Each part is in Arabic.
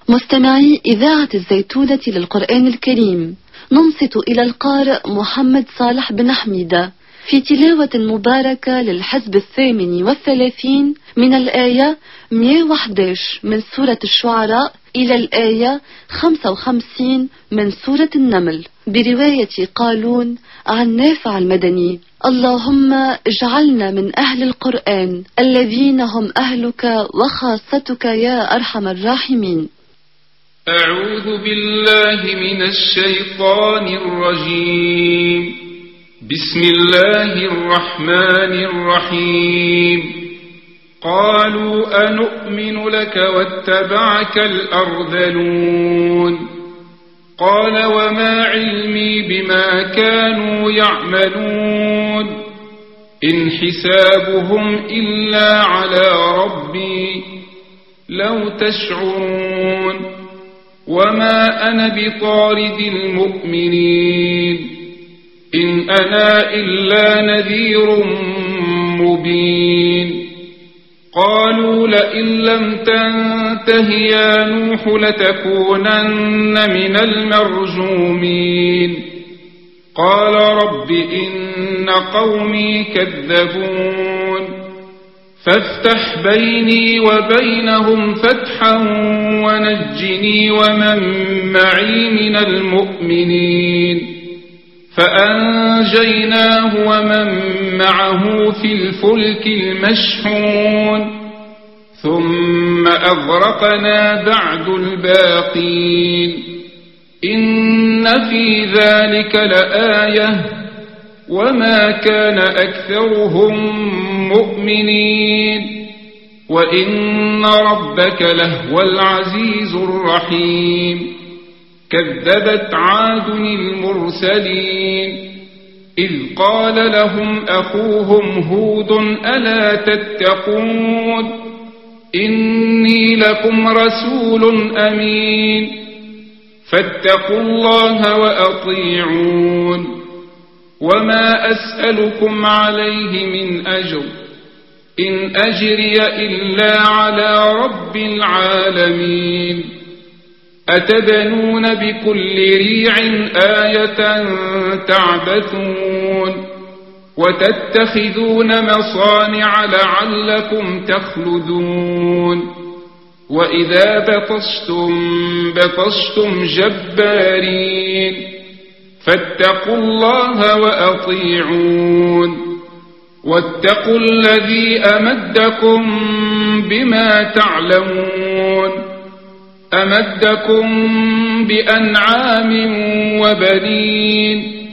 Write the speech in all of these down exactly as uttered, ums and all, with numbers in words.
مستمعي إذاعة الزيتونة للقرآن الكريم، ننصت إلى القارئ محمد صالح بن حميدة في تلاوة مباركة للحزب الثامن والثلاثين من الآية مئة وأحد عشر من سورة الشعراء إلى الآية خمسة وخمسين من سورة النمل، برواية قالون عن نافع المدني. اللهم اجعلنا من أهل القرآن الذين هم أهلك وخاصتك يا أرحم الراحمين. أعوذ بالله من الشيطان الرجيم. بسم الله الرحمن الرحيم. قالوا أنؤمن لك واتبعك الأرذلون. قال وما علمي بما كانوا يعملون إن حسابهم إلا على ربي لو تشعرون وما أنا بطارد المؤمنين إن أنا إلا نذير مبين. قالوا لئن لم تنته يا نوح لتكونن من المرجومين. قال رب إن قومي كذبون فافتح بيني وبينهم فتحا ونجني ومن معي من المؤمنين. فأنجيناه ومن معه في الفلك المشحون ثم أغرقنا بعد الباقين. إن في ذلك لآية وما كان أكثرهم مؤمنين وإن ربك لهو العزيز الرحيم. كذبت عاد المرسلين إذ قال لهم أخوهم هود ألا تتقون إني لكم رسول أمين فاتقوا الله وأطيعون وما أسألكم عليه من أجر إن أجري إلا على رب العالمين. أتبنون بكل ريع آية تعبثون وتتخذون مصانع لعلكم تخلدون وإذا بطشتم بطشتم جبارين فاتقوا الله وأطيعون واتقوا الذي أمدكم بما تعلمون أمدكم بأنعام وبنين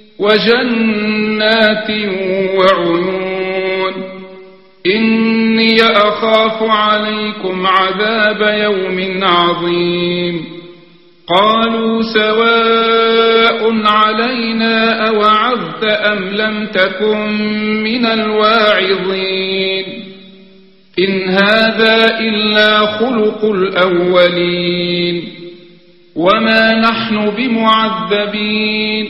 وجنات وعيون. إني أخاف عليكم عذاب يوم عظيم. قالوا سواء علينا أوعظت أم لم تكن من الواعظين. إن هذا إلا خلق الأولين وما نحن بمعذبين.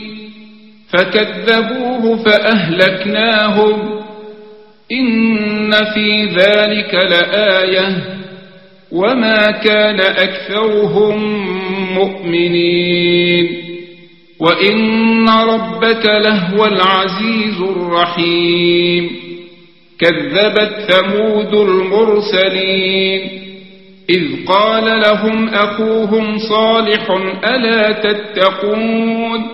فكذبوه فأهلكناهم إن في ذلك لآية وما كان أكثرهم مؤمنين وإن ربك لهو العزيز الرحيم. كذبت ثمود المرسلين إذ قال لهم أخوهم صالح ألا تتقون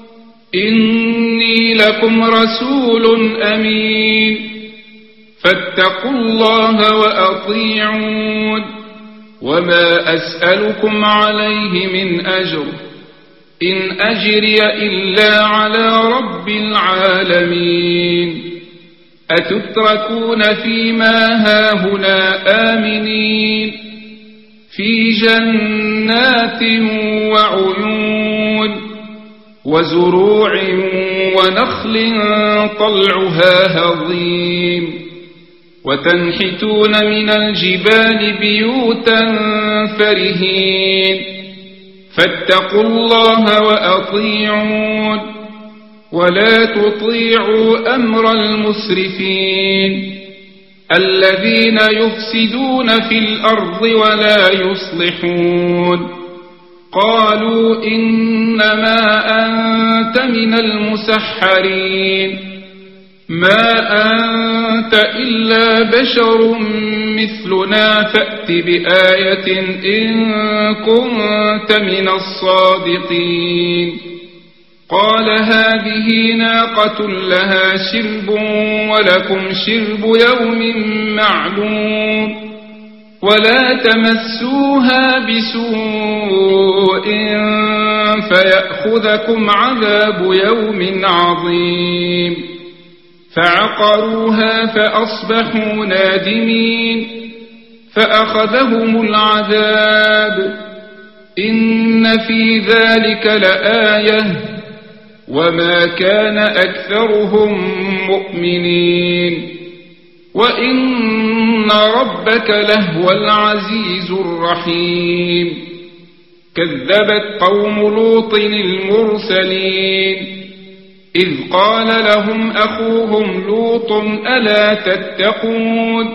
إني لكم رسول أمين فاتقوا الله وأطيعون وما أسألكم عليه من أجر إن أجري إلا على رب العالمين. أتتركون فيما هاهنا آمنين في جنات وعيون وزروع ونخل طلعها هضيم وتنحتون من الجبال بيوتا فرهين فاتقوا الله وأطيعون ولا تطيعوا أمر المسرفين الذين يفسدون في الأرض ولا يصلحون قالوا إنما أنت من المسحرين ما أنت إلا بشر مثلنا فأت بآية إن كنت من الصادقين قال هذه ناقة لها شرب ولكم شرب يوم معلوم ولا تمسوها بسوء فيأخذكم عذاب يوم عظيم فعقروها فأصبحوا نادمين فأخذهم العذاب إن في ذلك لآية وما كان أكثرهم مؤمنين وإن ربك لهو العزيز الرحيم كذبت قوم لوط المرسلين إذ قال لهم أخوهم لوط ألا تتقون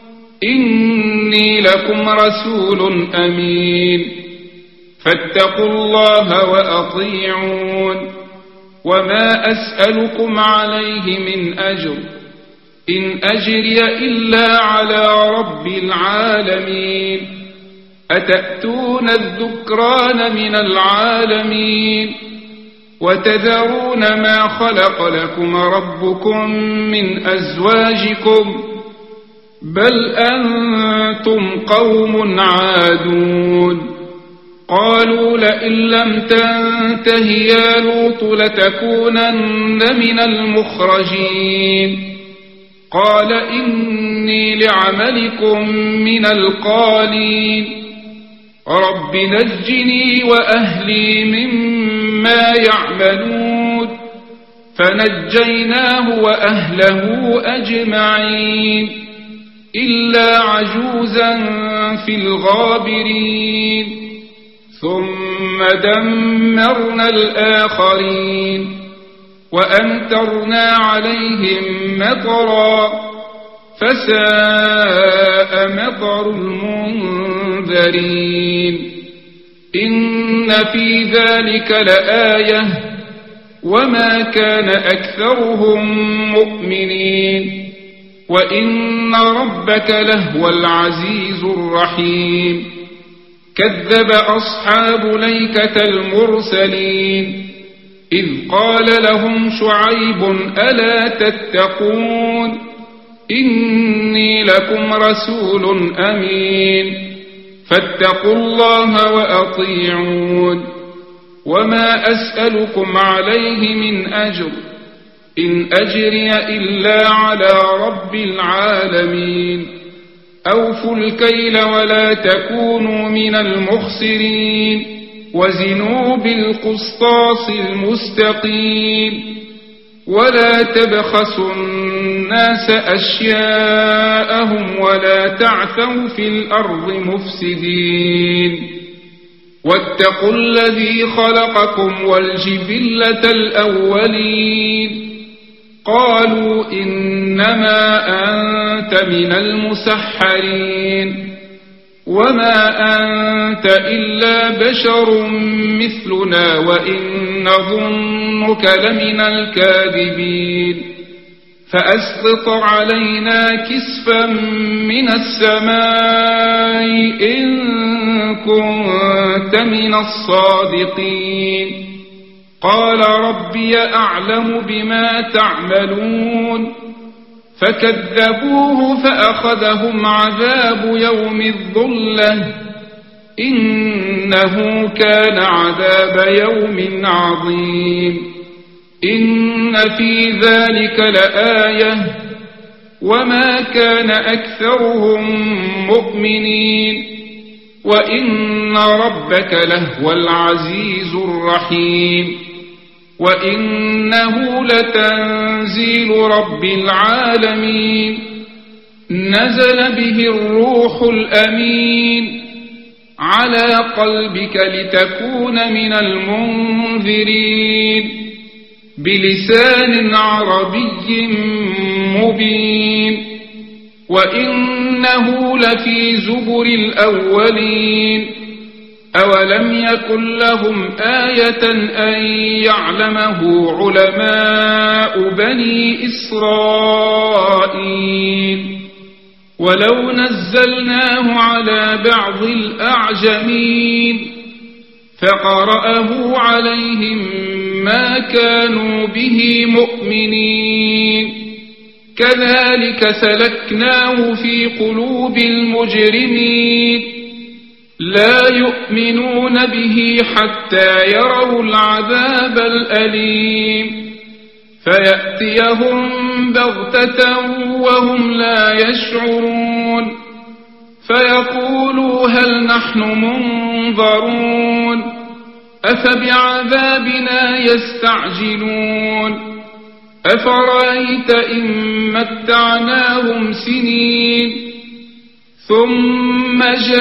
إني لكم رسول أمين فاتقوا الله وأطيعون وما أسألكم عليه من أجر إن أجري إلا على رب العالمين أتأتون الذكران من العالمين وتذرون ما خلق لكم ربكم من أزواجكم بل أنتم قوم عادون قالوا لئن لم تنته يا لوط لتكونن من المخرجين قال إني لعملكم من القالين رب نجني وأهلي مما يعملون فنجيناه وأهله أجمعين إلا عجوزا في الغابرين ثم دمرنا الآخرين وأمطرنا عليهم مطرا فساء مطر المنذرين إن في ذلك لآية وما كان أكثرهم مؤمنين وإن ربك لهو العزيز الرحيم كذب أصحاب ليكة المرسلين إذ قال لهم شعيب ألا تتقون إني لكم رسول أمين فاتقوا الله وأطيعون وما أسألكم عليه من أجر إن أجري إلا على رب العالمين أوفوا الكيل ولا تكونوا من المخسرين وزنوا بالقسطاس المستقيم ولا تبخسوا الناس أشياءهم ولا تعثوا في الأرض مفسدين واتقوا الذي خلقكم والجبلة الأولين قالوا إنما أنت من المسحرين وما أنت إلا بشر مثلنا وإن نظنك لمن الكاذبين فأسقط علينا كسفا من السماء إن كنت من الصادقين قال ربي أعلم بما تعملون فكذبوه فأخذهم عذاب يوم الظلة إنه كان عذاب يوم عظيم إن في ذلك لآية وما كان أكثرهم مؤمنين وإن ربك لهو العزيز الرحيم وإنه لتنزيل رب العالمين نزل به الروح الأمين على قلبك لتكون من المنذرين بلسان عربي مبين وإنه لفي زبر الأولين أولم يكن لهم آية أن يعلمه علماء بني إسرائيل ولو نزلناه على بعض الأعجمين فقرأه عليهم ما كانوا به مؤمنين كذلك سلكناه في قلوب المجرمين لا يؤمنون به حتى يروا العذاب الأليم فيأتيهم بغتة وهم لا يشعرون فيقولوا هل نحن منظرون أفبعذابنا يستعجلون أفرأيت إن متعناهم سنين ثم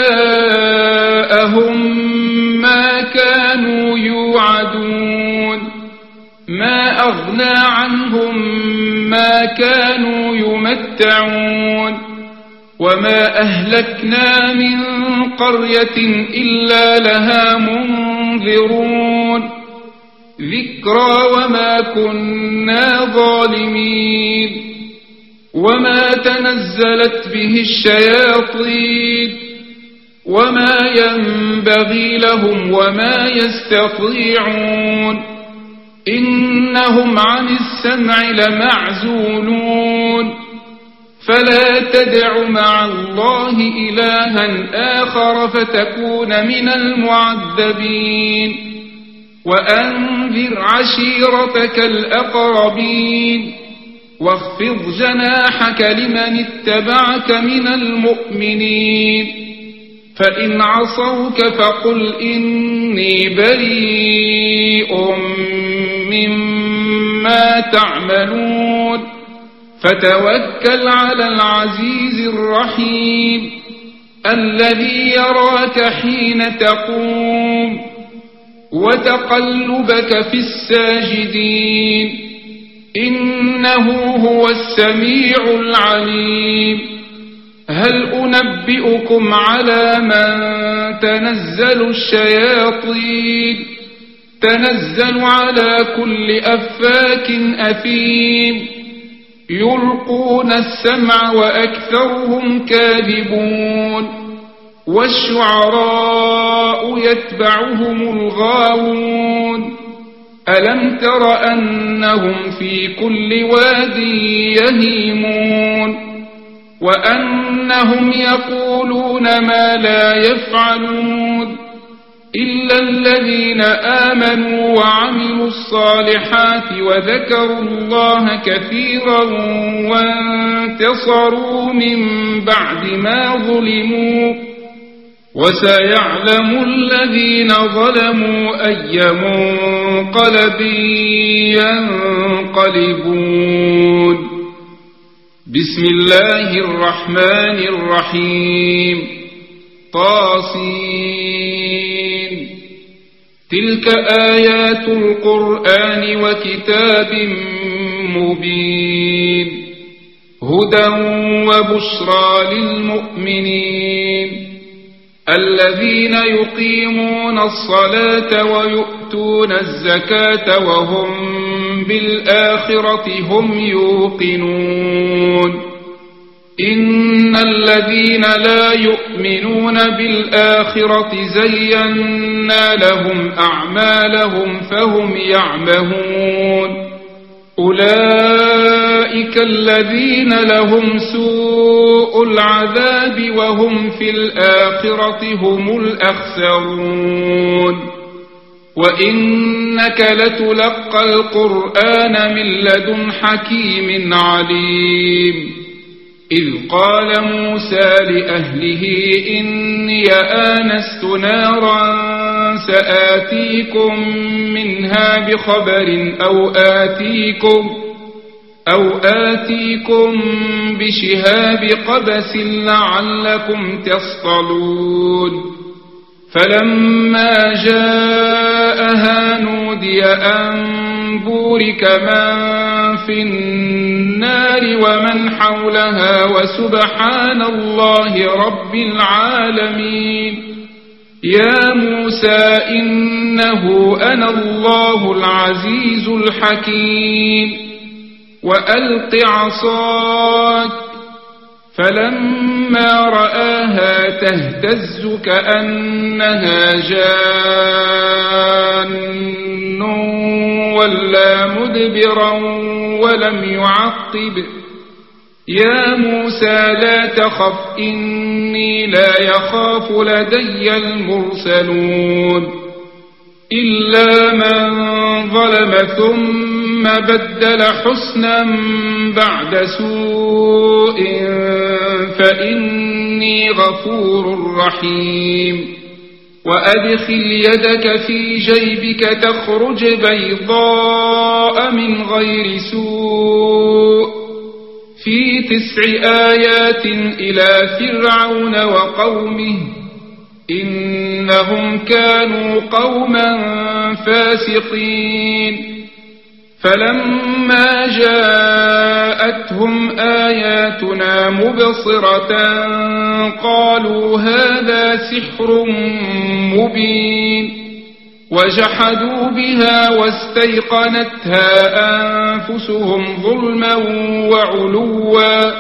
جاءهم ما كانوا يوعدون ما أغنى عنهم ما كانوا يمتعون وما أهلكنا من قرية إلا لها منذرون ذكرى وما كنا ظالمين وما تنزلت به الشياطين وما ينبغي لهم وما يستطيعون إنهم عن السمع لمعزولون فلا تدع مع الله إلها آخر فتكون من المعذبين وأنذر عشيرتك الأقربين واخفض جناحك لمن اتبعك من المؤمنين فإن عصوك فقل إني بريء مما تعملون فتوكل على العزيز الرحيم الذي يراك حين تقوم وتقلبك في الساجدين إنه هو السميع العليم هل أنبئكم على من تنزل الشياطين تنزل على كل أفاك أثيم يلقون السمع وأكثرهم كاذبون والشعراء يتبعهم الغاوون ألم تر أنهم في كل واد يهيمون وأنهم يقولون ما لا يفعلون إلا الذين آمنوا وعملوا الصالحات وذكروا الله كثيرا وانتصروا من بعد ما ظلموا وسيعلم الذين ظلموا أي منقلب ينقلبون بسم الله الرحمن الرحيم طاسين تلك آيات القرآن وكتاب مبين هدى وبشرى للمؤمنين الذين يقيمون الصلاة ويؤتون الزكاة وهم بالآخرة هم يوقنون إن الذين لا يؤمنون بالآخرة زينا لهم أعمالهم فهم يعمهون أولئك الذين لهم سوء العذاب وهم في الآخرة هم الأخسرون وإنك لتلقى القرآن من لدن حكيم عليم إذ قال موسى لأهله إني آنست نارا سآتيكم منها بخبر أو آتيكم أو آتيكم بشهاب قبس لعلكم تصطلون فلما جاءها نودي أن بورك من في النار ومن حولها وسبحان الله رب العالمين. يا موسى إنه أنا الله العزيز الحكيم. وألق عصاك فلما رآها تهتز كأنها جان ولا مدبرا ولم يعقب. يا موسى لا تخف إني لا يخاف لدي المرسلون إلا من ظلم ثم بدل حسنا بعد سوء فإني غفور رحيم. وأدخل يدك في جيبك تخرج بيضاء من غير سوء في تسع آيات إلى فرعون وقومه إنهم كانوا قوما فاسقين. فلما جاءتهم آياتنا مبصرة قالوا هذا سحر مبين وجحدوا بها واستيقنتها أنفسهم ظلما وعلوا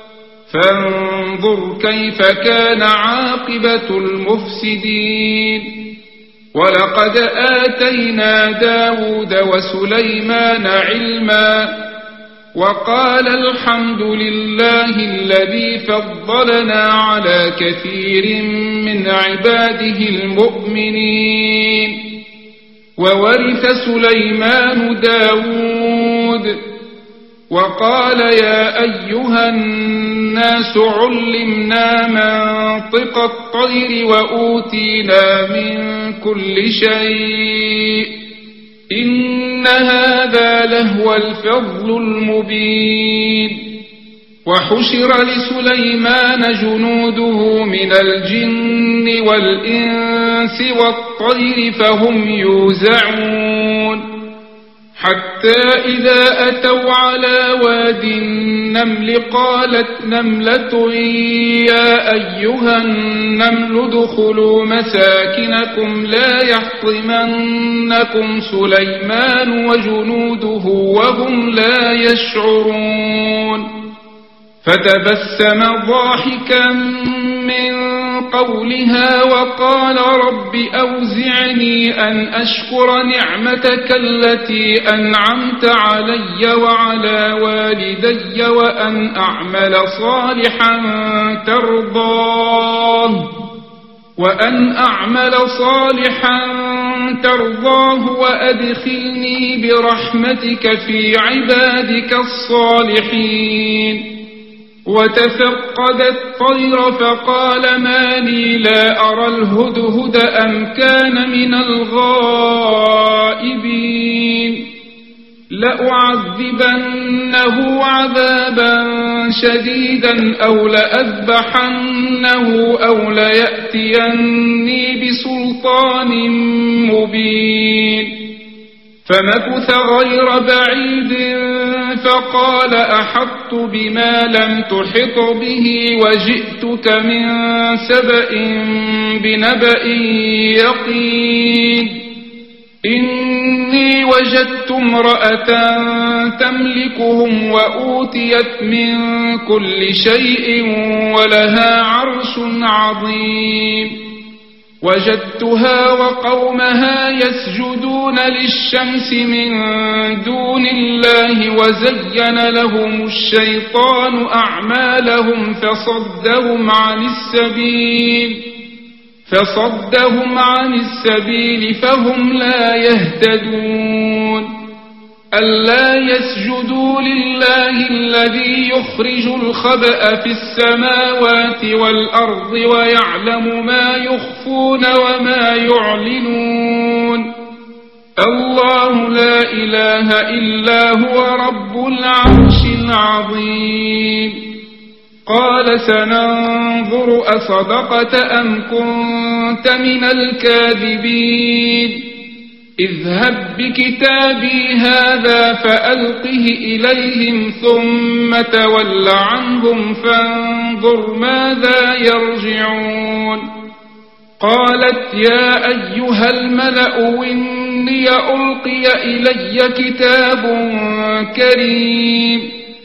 فانظر كيف كان عاقبة المفسدين. ولقد آتينا داود وسليمان علما وقال الحمد لله الذي فضلنا على كثير من عباده المؤمنين. وورث سليمان داود وقال يا أيها الناس علمنا منطق الطير وأوتينا من كل شيء إن هذا لهو الفضل المبين. وحشر لسليمان جنوده من الجن والإنس والطير فهم يوزعون حتى إذا أتوا على واد النمل قالت نملة يا أيها النمل ادخلوا مساكنكم لا يحطمنكم سليمان وجنوده وهم لا يشعرون. فتبسم ضاحكا من قولها وقال رب أوزعني أن أشكر نعمتك التي أنعمت علي وعلى والدي وأن أعمل صالحا ترضاه وأن أعمل صالحا ترضاه وأدخلني برحمتك في عبادك الصالحين. وتفقد الطير فقال ما لي لا أرى الهدهد أم كان من الغائبين. لأعذبنه عذابا شديدا أو لأذبحنه أو ليأتيني بسلطان مبين. فمكث غير بعيد فقال أحطت بما لم تحط به وجئتك من سبأ بنبأ يقين. إني وجدت امرأة تملكهم وأوتيت من كل شيء ولها عرش عظيم. وجدتها وقومها يسجدون للشمس من دون الله وزين لهم الشيطان أعمالهم فصدهم عن السبيل فصدهم عن السبيل فهم لا يهتدون. ألا يسجدوا لله الذي يخرج الخبأ في السماوات والأرض ويعلم ما يخفون وما يعلنون. الله لا إله إلا هو رب العرش العظيم. قال سننظر أصدقت أم كنت من الكاذبين. اذهب بكتابي هذا فألقه إليهم ثم تول عنهم فانظر ماذا يرجعون. قالت يا أيها الملأ إني ألقي إلي كتاب كريم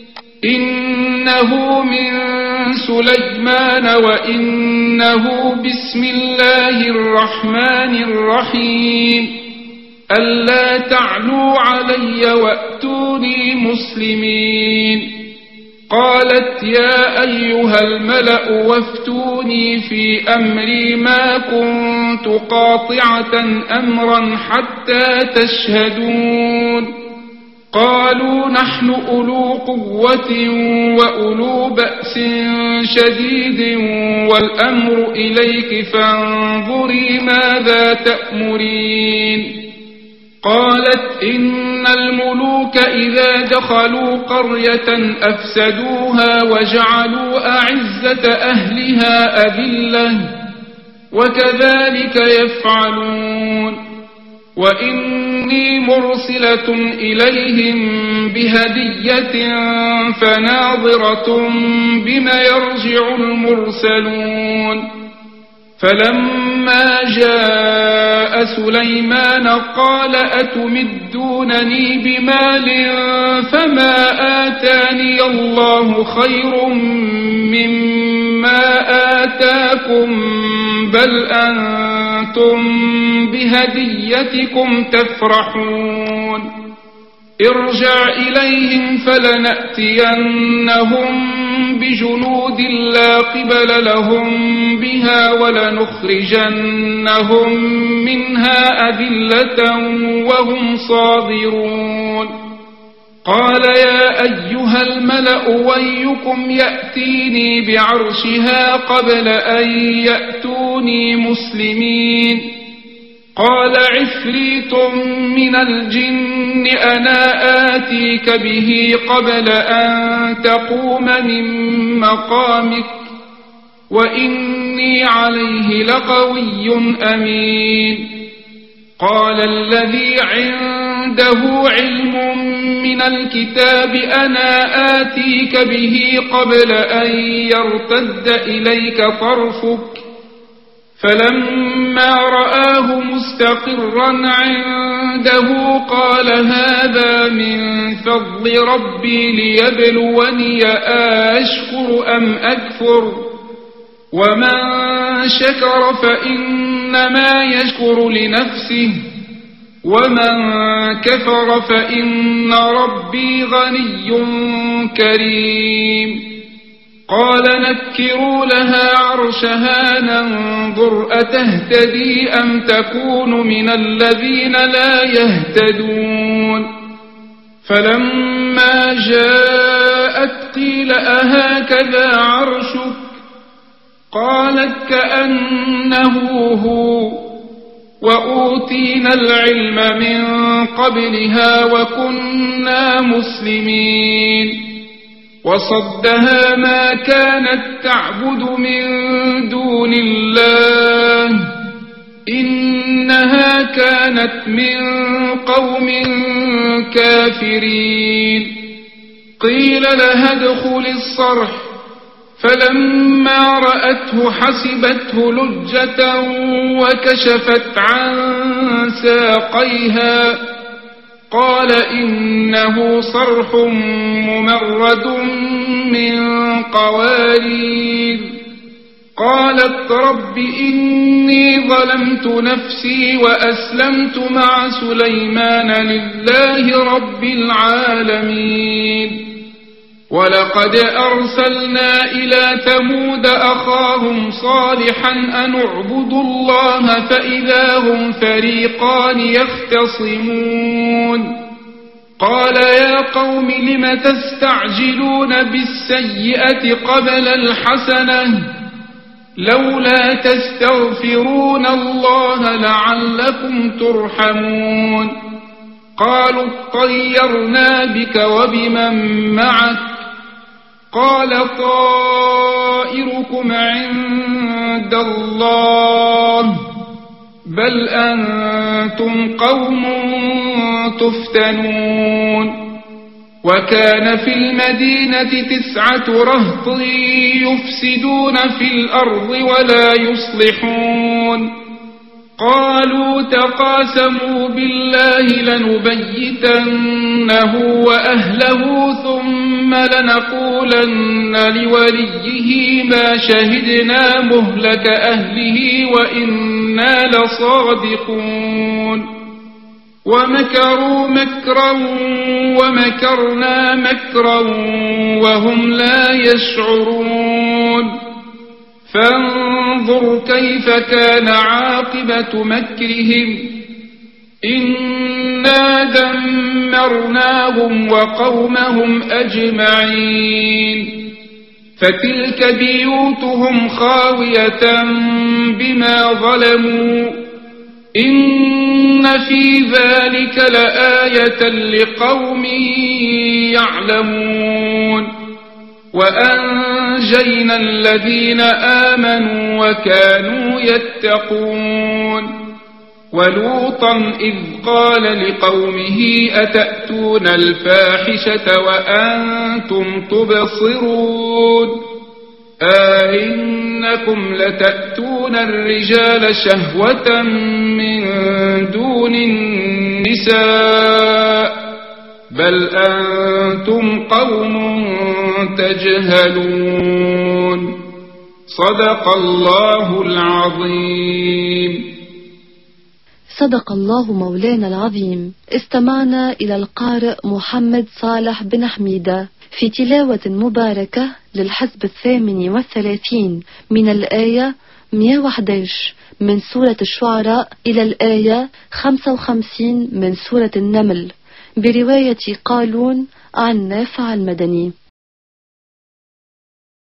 إنه من سليمان وإنه بسم الله الرحمن الرحيم ألا تعلوا علي وأتوني مسلمين. قالت يا أيها الملأ وافتوني في أمري ما كنت قاطعة أمرا حتى تشهدون. قالوا نحن أولو قوة وأولو بأس شديد والأمر إليك فانظري ماذا تأمرين. قالت إن الملوك إذا دخلوا قرية أفسدوها وجعلوا أعزة أهلها أذلة وكذلك يفعلون. وإني مرسلة إليهم بهدية فناظرة بما يرجع المرسلون. فلما جاء سليمان قال أتمدونني بمال فما آتاني الله خير مما آتاكم بل أنتم بهديتكم تفرحون. ارجع إليهم فلنأتينهم بجنود لا قبل لهم بها ولنخرجنهم منها أذلة وهم صاغرون. قال يا أيها الملأ ويكم يأتيني بعرشها قبل أن يأتوني مسلمين. قال عفريت من الجن أنا آتيك به قبل أن تقوم من مقامك وإني عليه لقوي أمين. قال الذي عنده علم من الكتاب أنا آتيك به قبل أن يرتد إليك طرفك فلما رآه مستقرا عنده قال هذا من فضل ربي ليبلوني أشكر أم أكفر ومن شكر فإنما يشكر لنفسه ومن كفر فإن ربي غني كريم. قال نكروا لها عرشها ننظر أتهتدي أم تكون من الذين لا يهتدون. فلما جاءت قيل أهكذا عرشك قالت كأنه هو وأوتينا العلم من قبلها وكنا مسلمين. وصدها ما كانت تعبد من دون الله إنها كانت من قوم كافرين. قيل لها ادخل الصرح فلما رأته حسبته لجة وكشفت عن ساقيها قال إنه صرح ممرد من قوارير. قالت رب إني ظلمت نفسي وأسلمت مع سليمان لله رب العالمين. ولقد أرسلنا إلى ثمود أخاهم صالحا أن اعبدوا الله فإذا هم فريقان يختصمون. قال يا قوم لم تستعجلون بالسيئة قبل الحسنة لولا تستغفرون الله لعلكم ترحمون. قالوا اطيرنا بك وبمن معك قال طائركم عند الله بل أنتم أنتم قوم تفتنون وكان في المدينة تسعة رهط يفسدون في الأرض ولا يصلحون قالوا تقاسموا بالله لنبيتنه وأهله ثم لنقولن لوليه ما شهدنا مهلك أهله وإنا لصادقون ومكروا مكرا ومكرنا مكرا وهم لا يشعرون فانظر كيف كان عاقبة مكرهم إنا دمرناهم وقومهم أجمعين فتلك بيوتهم خاوية بما ظلموا إن في ذلك لآية لقوم يعلمون وأنجينا الذين آمنوا وكانوا يتقون ولوطا إذ قال لقومه أتأتون الفاحشة وأنتم تبصرون أئنكم لتأتون الرجال شهوة من دون النساء بل أنتم قوم تجهلون صدق الله العظيم. صدق الله مولانا العظيم. استمعنا إلى القارئ محمد صالح بن حميدة في تلاوة مباركة للحزب الثامن والثلاثين من الآية مئة وأحد عشر من سورة الشعراء إلى الآية خمسة وخمسين من سورة النمل برواية قالون عن نافع المدني.